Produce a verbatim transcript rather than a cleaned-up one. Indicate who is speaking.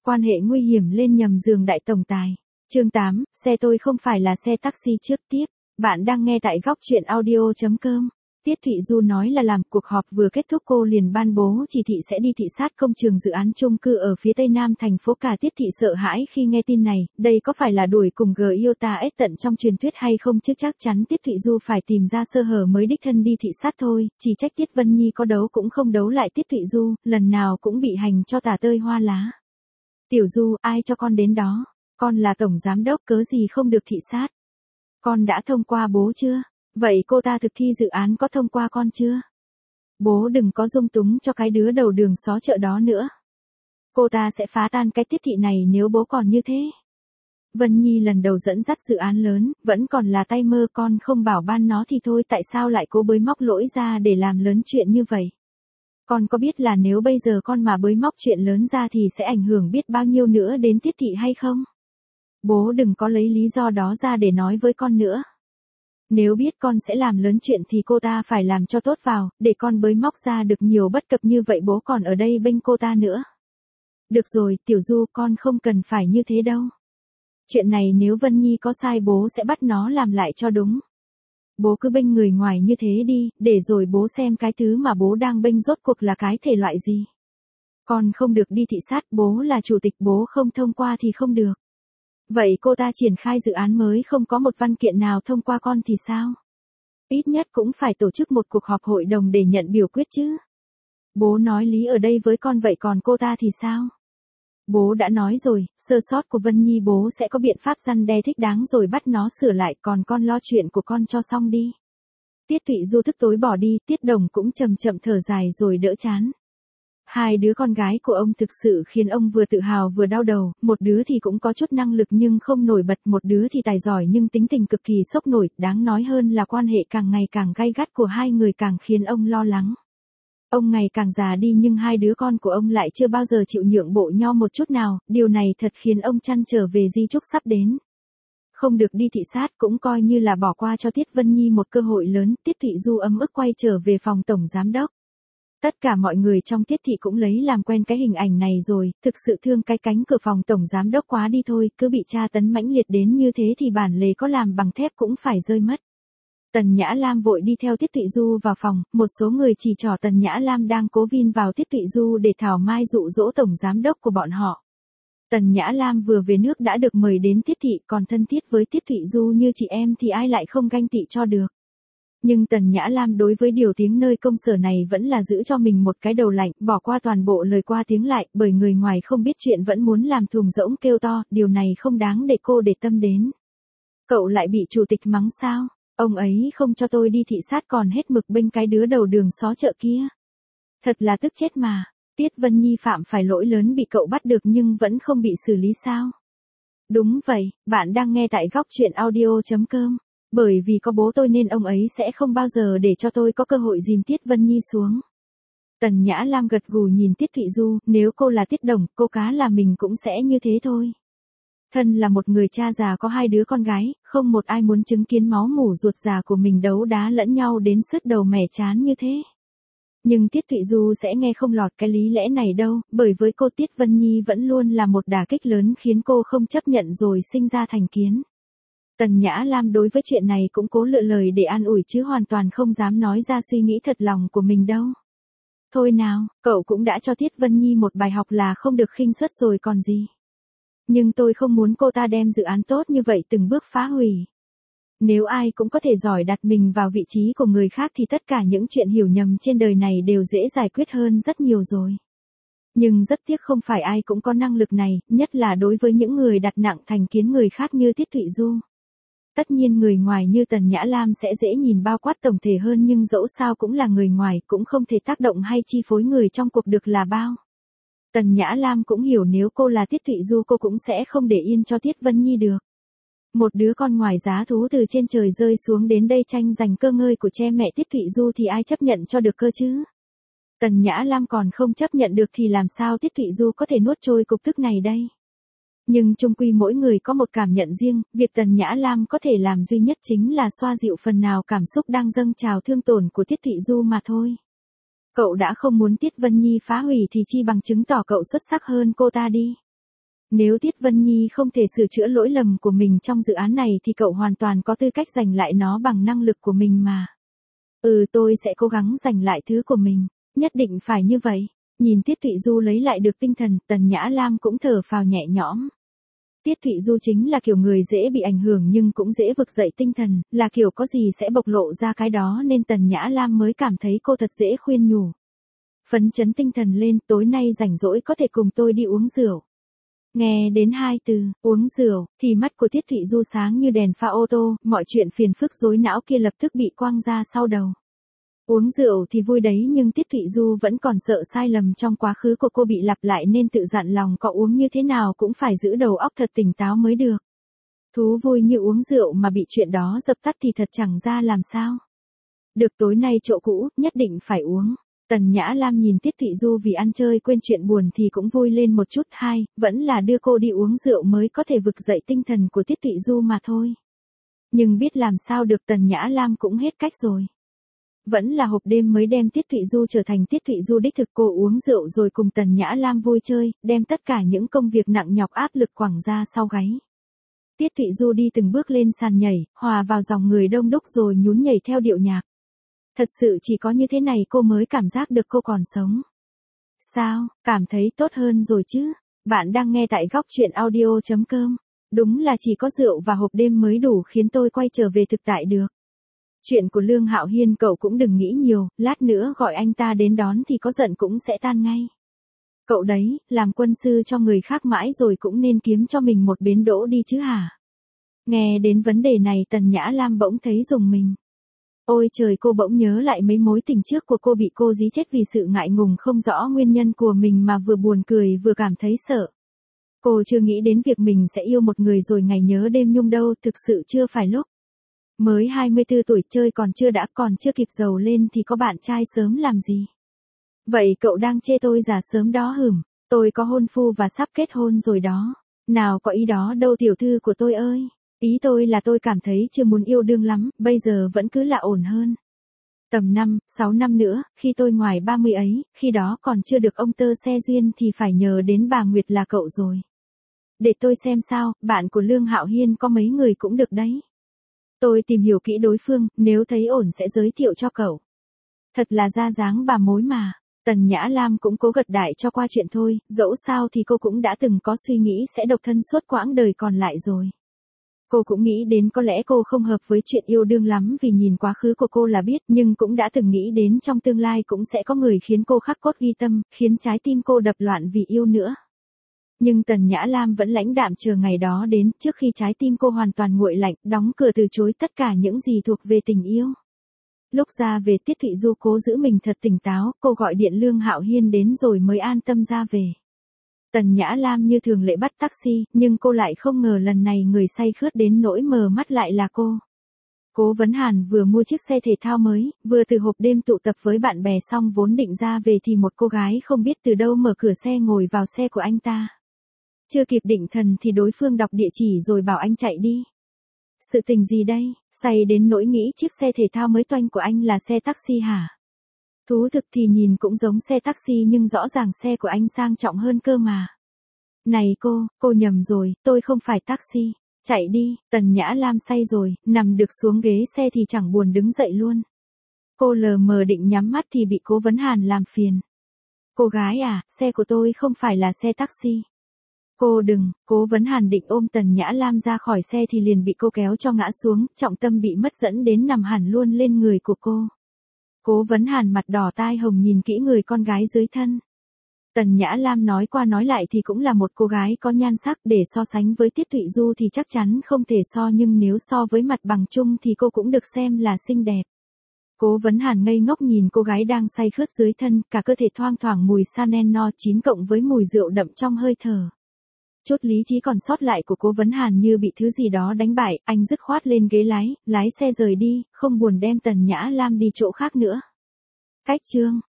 Speaker 1: Quan hệ nguy hiểm lên nhầm giường đại tổng tài. Chương tám, xe tôi không phải là xe taxi trước tiếp. Bạn đang nghe tại góc truyện audio chấm com. Tiết Thụy Du nói là làm cuộc họp vừa kết thúc cô liền ban bố chỉ thị sẽ đi thị sát công trường dự án chung cư ở phía tây nam thành phố. Cả Tiết Thị sợ hãi khi nghe tin này, đây có phải là đuổi cùng Giota S tận trong truyền thuyết hay không chứ chắc chắn Tiết Thụy Du phải tìm ra sơ hở mới đích thân đi thị sát thôi, chỉ trách Tiết Vân Nhi có đấu cũng không đấu lại Tiết Thụy Du, lần nào cũng bị hành cho tả tơi hoa lá. Tiểu Du, ai cho con đến đó? Con là tổng giám đốc cớ gì không được thị sát? Con đã thông qua bố chưa? Vậy cô ta thực thi dự án có thông qua con chưa? Bố đừng có dung túng cho cái đứa đầu đường xó chợ đó nữa. Cô ta sẽ phá tan cái Tiết Thị này nếu bố còn như thế. Vân Nhi lần đầu dẫn dắt dự án lớn, vẫn còn là tay mơ, con không bảo ban nó thì thôi, tại sao lại cố bới móc lỗi ra để làm lớn chuyện như vậy? Con có biết là nếu bây giờ con mà bới móc chuyện lớn ra thì sẽ ảnh hưởng biết bao nhiêu nữa đến Tiết Thị hay không? Bố đừng có lấy lý do đó ra để nói với con nữa. Nếu biết con sẽ làm lớn chuyện thì cô ta phải làm cho tốt vào, để con bới móc ra được nhiều bất cập như vậy bố còn ở đây bênh cô ta nữa. Được rồi, Tiểu Du, con không cần phải như thế đâu. Chuyện này nếu Vân Nhi có sai bố sẽ bắt nó làm lại cho đúng. Bố cứ bênh người ngoài như thế đi, để rồi bố xem cái thứ mà bố đang bênh rốt cuộc là cái thể loại gì. Con không được đi thị sát, bố là chủ tịch, bố không thông qua thì không được. Vậy cô ta triển khai dự án mới không có một văn kiện nào thông qua con thì sao? Ít nhất cũng phải tổ chức một cuộc họp hội đồng để nhận biểu quyết chứ. Bố nói lý ở đây với con vậy còn cô ta thì sao? Bố đã nói rồi, sơ sót của Vân Nhi bố sẽ có biện pháp răn đe thích đáng rồi bắt nó sửa lại, còn con lo chuyện của con cho xong đi. Tiết Thụy Du thức tối bỏ đi, Tiết Đồng cũng chậm chậm thở dài rồi đỡ chán. Hai đứa con gái của ông thực sự khiến ông vừa tự hào vừa đau đầu, một đứa thì cũng có chút năng lực nhưng không nổi bật, một đứa thì tài giỏi nhưng tính tình cực kỳ sốc nổi, đáng nói hơn là quan hệ càng ngày càng gay gắt của hai người càng khiến ông lo lắng. Ông ngày càng già đi nhưng hai đứa con của ông lại chưa bao giờ chịu nhượng bộ nho một chút nào, điều này thật khiến ông trăn trở về di chúc sắp đến. Không được đi thị sát cũng coi như là bỏ qua cho Tiết Vân Nhi một cơ hội lớn, Tiết Thụy Du ấm ức quay trở về phòng tổng giám đốc. Tất cả mọi người trong Tiết Thị cũng lấy làm quen cái hình ảnh này rồi, thực sự thương cái cánh cửa phòng tổng giám đốc quá đi thôi, cứ bị tra tấn mãnh liệt đến như thế thì bản lề có làm bằng thép cũng phải rơi mất. Tần Nhã Lam vội đi theo Tiết Thụy Du vào phòng, một số người chỉ trỏ Tần Nhã Lam đang cố vin vào Tiết Thụy Du để thảo mai dụ dỗ tổng giám đốc của bọn họ. Tần Nhã Lam vừa về nước đã được mời đến Tiết Thị, còn thân thiết với Tiết Thụy Du như chị em thì ai lại không ganh tị cho được. Nhưng Tần Nhã Lam đối với điều tiếng nơi công sở này vẫn là giữ cho mình một cái đầu lạnh, bỏ qua toàn bộ lời qua tiếng lại, bởi người ngoài không biết chuyện vẫn muốn làm thùng rỗng kêu to, điều này không đáng để cô để tâm đến. Cậu lại bị chủ tịch mắng sao? Ông ấy không cho tôi đi thị sát còn hết mực bênh cái đứa đầu đường xó chợ kia. Thật là tức chết mà, Tiết Vân Nhi phạm phải lỗi lớn bị cậu bắt được nhưng vẫn không bị xử lý sao? Đúng vậy, bạn đang nghe tại góc truyện audio chấm com. Bởi vì có bố tôi nên ông ấy sẽ không bao giờ để cho tôi có cơ hội dìm Tiết Vân Nhi xuống. Tần Nhã Lam gật gù nhìn Tiết Thụy Du, nếu cô là Tiết Đồng, cô cá là mình cũng sẽ như thế thôi. Thân là một người cha già có hai đứa con gái, không một ai muốn chứng kiến máu mủ ruột già của mình đấu đá lẫn nhau đến sứt đầu mẻ chán như thế. Nhưng Tiết Thụy Du sẽ nghe không lọt cái lý lẽ này đâu, bởi với cô Tiết Vân Nhi vẫn luôn là một đả kích lớn khiến cô không chấp nhận rồi sinh ra thành kiến. Tần Nhã Lam đối với chuyện này cũng cố lựa lời để an ủi chứ hoàn toàn không dám nói ra suy nghĩ thật lòng của mình đâu. Thôi nào, cậu cũng đã cho Tiết Vân Nhi một bài học là không được khinh suất rồi còn gì. Nhưng tôi không muốn cô ta đem dự án tốt như vậy từng bước phá hủy. Nếu ai cũng có thể giỏi đặt mình vào vị trí của người khác thì tất cả những chuyện hiểu nhầm trên đời này đều dễ giải quyết hơn rất nhiều rồi. Nhưng rất tiếc không phải ai cũng có năng lực này, nhất là đối với những người đặt nặng thành kiến người khác như Tiết Thụy Du. Tất nhiên người ngoài như Tần Nhã Lam sẽ dễ nhìn bao quát tổng thể hơn nhưng dẫu sao cũng là người ngoài, cũng không thể tác động hay chi phối người trong cuộc được là bao. Tần Nhã Lam cũng hiểu nếu cô là Tiết Thụy Du cô cũng sẽ không để yên cho Tiết Vân Nhi được. Một đứa con ngoài giá thú từ trên trời rơi xuống đến đây tranh giành cơ ngơi của cha mẹ Tiết Thụy Du thì ai chấp nhận cho được cơ chứ? Tần Nhã Lam còn không chấp nhận được thì làm sao Tiết Thụy Du có thể nuốt trôi cục tức này đây? Nhưng chung quy mỗi người có một cảm nhận riêng, việc Tần Nhã Lam có thể làm duy nhất chính là xoa dịu phần nào cảm xúc đang dâng trào thương tổn của Tiết Thụy Du mà thôi. Cậu đã không muốn Tiết Vân Nhi phá hủy thì chi bằng chứng tỏ cậu xuất sắc hơn cô ta đi. Nếu Tiết Vân Nhi không thể sửa chữa lỗi lầm của mình trong dự án này thì cậu hoàn toàn có tư cách giành lại nó bằng năng lực của mình mà. Ừ, tôi sẽ cố gắng giành lại thứ của mình, nhất định phải như vậy. Nhìn Tiết Thụy Du lấy lại được tinh thần, Tần Nhã Lam cũng thở phào nhẹ nhõm. Tiết Thụy Du chính là kiểu người dễ bị ảnh hưởng nhưng cũng dễ vực dậy tinh thần, là kiểu có gì sẽ bộc lộ ra cái đó nên Tần Nhã Lam mới cảm thấy cô thật dễ khuyên nhủ. Phấn chấn tinh thần lên, tối nay rảnh rỗi có thể cùng tôi đi uống rượu. Nghe đến hai từ, uống rượu, thì mắt của Tiết Thụy Du sáng như đèn pha ô tô, mọi chuyện phiền phức rối não kia lập tức bị quăng ra sau đầu. Uống rượu thì vui đấy nhưng Tiết Thụy Du vẫn còn sợ sai lầm trong quá khứ của cô bị lặp lại nên tự dặn lòng có uống như thế nào cũng phải giữ đầu óc thật tỉnh táo mới được. Thú vui như uống rượu mà bị chuyện đó dập tắt thì thật chẳng ra làm sao. Được, tối nay chỗ cũ, nhất định phải uống. Tần Nhã Lam nhìn Tiết Thụy Du vì ăn chơi quên chuyện buồn thì cũng vui lên một chút. Hai, vẫn là đưa cô đi uống rượu mới có thể vực dậy tinh thần của Tiết Thụy Du mà thôi. Nhưng biết làm sao được, Tần Nhã Lam cũng hết cách rồi. Vẫn là hộp đêm mới đem Tiết Thụy Du trở thành Tiết Thụy Du đích thực. Cô uống rượu rồi cùng Tần Nhã Lam vui chơi, đem tất cả những công việc nặng nhọc áp lực quẳng ra sau gáy. Tiết Thụy Du đi từng bước lên sàn nhảy, hòa vào dòng người đông đúc rồi nhún nhảy theo điệu nhạc. Thật sự chỉ có như thế này cô mới cảm giác được cô còn sống. Sao, cảm thấy tốt hơn rồi chứ? Bạn đang nghe tại góc chuyện audio chấm com. Đúng là chỉ có rượu và hộp đêm mới đủ khiến tôi quay trở về thực tại được. Chuyện của Lương Hạo Hiên cậu cũng đừng nghĩ nhiều, lát nữa gọi anh ta đến đón thì có giận cũng sẽ tan ngay. Cậu đấy, làm quân sư cho người khác mãi rồi cũng nên kiếm cho mình một bến đỗ đi chứ hả? Nghe đến vấn đề này Tần Nhã Lam bỗng thấy rùng mình. Ôi trời, cô bỗng nhớ lại mấy mối tình trước của cô bị cô dí chết vì sự ngại ngùng không rõ nguyên nhân của mình mà vừa buồn cười vừa cảm thấy sợ. Cô chưa nghĩ đến việc mình sẽ yêu một người rồi ngày nhớ đêm nhung đâu, thực sự chưa phải lúc. Mới hai mươi tư tuổi chơi còn chưa đã, còn chưa kịp giàu lên thì có bạn trai sớm làm gì. Vậy cậu đang chê tôi già sớm đó hửm, tôi có hôn phu và sắp kết hôn rồi đó. Nào có ý đó đâu tiểu thư của tôi ơi. Ý tôi là tôi cảm thấy chưa muốn yêu đương lắm, bây giờ vẫn cứ là ổn hơn. Tầm năm, sáu năm nữa, khi tôi ngoài ba mươi ấy, khi đó còn chưa được ông tơ xe duyên thì phải nhờ đến bà Nguyệt là cậu rồi. Để tôi xem sao, bạn của Lương Hạo Hiên có mấy người cũng được đấy. Tôi tìm hiểu kỹ đối phương, nếu thấy ổn sẽ giới thiệu cho cậu. Thật là ra dáng bà mối mà. Tần Nhã Lam cũng cố gật đại cho qua chuyện thôi, dẫu sao thì cô cũng đã từng có suy nghĩ sẽ độc thân suốt quãng đời còn lại rồi. Cô cũng nghĩ đến có lẽ cô không hợp với chuyện yêu đương lắm vì nhìn quá khứ của cô là biết, nhưng cũng đã từng nghĩ đến trong tương lai cũng sẽ có người khiến cô khắc cốt ghi tâm, khiến trái tim cô đập loạn vì yêu nữa. Nhưng Tần Nhã Lam vẫn lãnh đạm chờ ngày đó đến, trước khi trái tim cô hoàn toàn nguội lạnh, đóng cửa từ chối tất cả những gì thuộc về tình yêu. Lúc ra về Tiết Thụy Du cố giữ mình thật tỉnh táo, cô gọi điện Lương Hạo Hiên đến rồi mới an tâm ra về. Tần Nhã Lam như thường lệ bắt taxi, nhưng cô lại không ngờ lần này người say khướt đến nỗi mờ mắt lại là cô. Cố Vấn Hàn vừa mua chiếc xe thể thao mới, vừa từ hộp đêm tụ tập với bạn bè xong vốn định ra về thì một cô gái không biết từ đâu mở cửa xe ngồi vào xe của anh ta. Chưa kịp định thần thì đối phương đọc địa chỉ rồi bảo anh chạy đi. Sự tình gì đây, say đến nỗi nghĩ chiếc xe thể thao mới toanh của anh là xe taxi hả? Thú thực thì nhìn cũng giống xe taxi nhưng rõ ràng xe của anh sang trọng hơn cơ mà. Này cô, cô nhầm rồi, tôi không phải taxi. Chạy đi. Tần Nhã Lam say rồi, nằm được xuống ghế xe thì chẳng buồn đứng dậy luôn. Cô lờ mờ định nhắm mắt thì bị Cố Vấn Hàn làm phiền. Cô gái à, xe của tôi không phải là xe taxi. Cô đừng. Cố Vấn Hàn định ôm Tần Nhã Lam ra khỏi xe thì liền bị cô kéo cho ngã xuống, trọng tâm bị mất dẫn đến nằm hẳn luôn lên người của cô. Cố Vấn Hàn mặt đỏ tai hồng nhìn kỹ người con gái dưới thân. Tần Nhã Lam nói qua nói lại thì cũng là một cô gái có nhan sắc, để so sánh với Tiết Thụy Du thì chắc chắn không thể so, nhưng nếu so với mặt bằng chung thì cô cũng được xem là xinh đẹp. Cố Vấn Hàn ngây ngốc nhìn cô gái đang say khướt dưới thân, cả cơ thể thoang thoảng mùi Chanel no chín cộng với mùi rượu đậm trong hơi thở. Chút lý trí còn sót lại của Cố Vấn Hàn như bị thứ gì đó đánh bại, anh dứt khoát lên ghế lái, lái xe rời đi, không buồn đem Tần Nhã Lam đi chỗ khác nữa. Cách chương